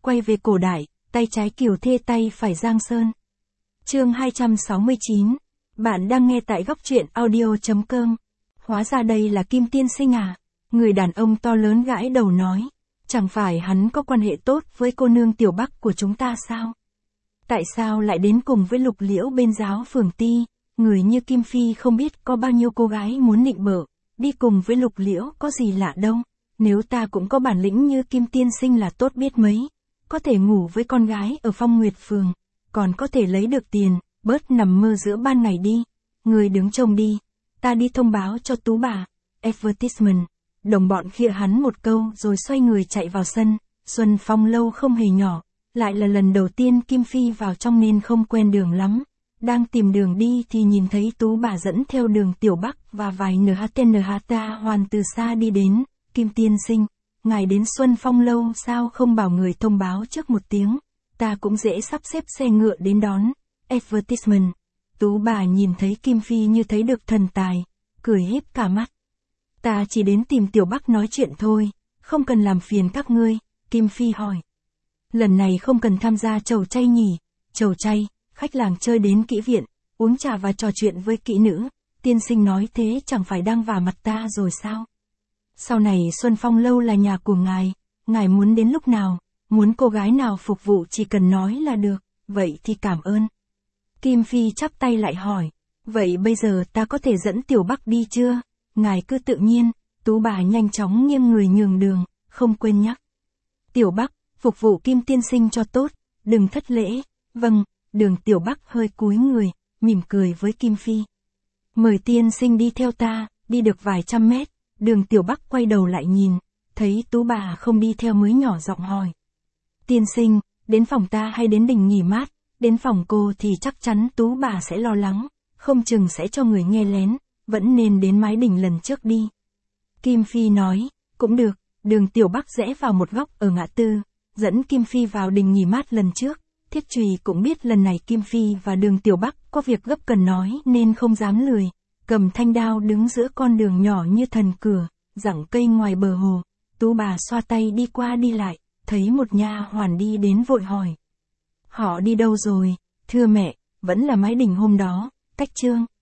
quay về cổ đại, tay trái Kiều Thê tay phải Giang Sơn. Chương 269. Bạn đang nghe tại góc truyện audio.com. Hóa ra đây là Kim tiên sinh à? Người đàn ông to lớn gãi đầu nói. Chẳng phải hắn có quan hệ tốt với cô nương Tiểu Bắc của chúng ta sao? Tại sao lại đến cùng với Lục Liễu bên giáo phường Ti? Người như Kim Phi không biết có bao nhiêu cô gái muốn nịnh bợ, đi cùng với Lục Liễu có gì lạ đâu. Nếu ta cũng có bản lĩnh như Kim tiên sinh là tốt biết mấy. Có thể ngủ với con gái ở Phong Nguyệt phường, còn có thể lấy được tiền, bớt nằm mơ giữa ban ngày đi. Người đứng trông đi, ta đi thông báo cho Tú bà. Advertisement. Đồng bọn khịa hắn một câu rồi xoay người chạy vào sân. Xuân Phong lâu không hề nhỏ, lại là lần đầu tiên Kim Phi vào trong nên không quen đường lắm. Đang tìm đường đi thì nhìn thấy Tú bà dẫn theo đường Tiểu Bắc và vài NHT hoàn từ xa đi đến. Kim tiên sinh, ngài đến Xuân Phong lâu sao không bảo người thông báo trước một tiếng, ta cũng dễ sắp xếp xe ngựa đến đón. Advertisement. Tú bà nhìn thấy Kim Phi như thấy được thần tài, cười híp cả mắt. Ta chỉ đến tìm Tiểu Bắc nói chuyện thôi, không cần làm phiền các ngươi. Kim Phi hỏi. Lần này không cần tham gia chầu chay nhỉ? Chầu chay, khách làng chơi đến kỹ viện, uống trà và trò chuyện với kỹ nữ. Tiên sinh nói thế chẳng phải đang vả mặt ta rồi sao? Sau này Xuân Phong lâu là nhà của ngài muốn đến lúc nào, muốn cô gái nào phục vụ chỉ cần nói là được, vậy thì cảm ơn. Kim Phi chắp tay lại hỏi, vậy bây giờ ta có thể dẫn Tiểu Bắc đi chưa? Ngài cứ tự nhiên. Tú bà nhanh chóng nghiêng người nhường đường, không quên nhắc. Tiểu Bắc, phục vụ Kim tiên sinh cho tốt, đừng thất lễ. Vâng. Đường Tiểu Bắc hơi cúi người, mỉm cười với Kim Phi. Mời tiên sinh đi theo ta. Đi được vài trăm mét, đường Tiểu Bắc quay đầu lại nhìn, thấy Tú bà không đi theo mới nhỏ giọng hỏi. Tiên sinh, đến phòng ta hay đến đình nghỉ mát? Đến phòng cô thì chắc chắn Tú bà sẽ lo lắng, không chừng sẽ cho người nghe lén, vẫn nên đến mái đình lần trước đi. Kim Phi nói, cũng được. Đường Tiểu Bắc rẽ vào một góc ở ngã tư, dẫn Kim Phi vào đình nghỉ mát lần trước. Thiết Trùy cũng biết lần này Kim Phi và đường Tiểu Bắc có việc gấp cần nói nên không dám lười, cầm thanh đao đứng giữa con đường nhỏ như thần cửa, giẳng cây ngoài bờ hồ. Tú bà xoa tay đi qua đi lại, thấy một nha hoàn đi đến vội hỏi. Họ đi đâu rồi? Thưa mẹ, vẫn là mái đình hôm đó. Cách chương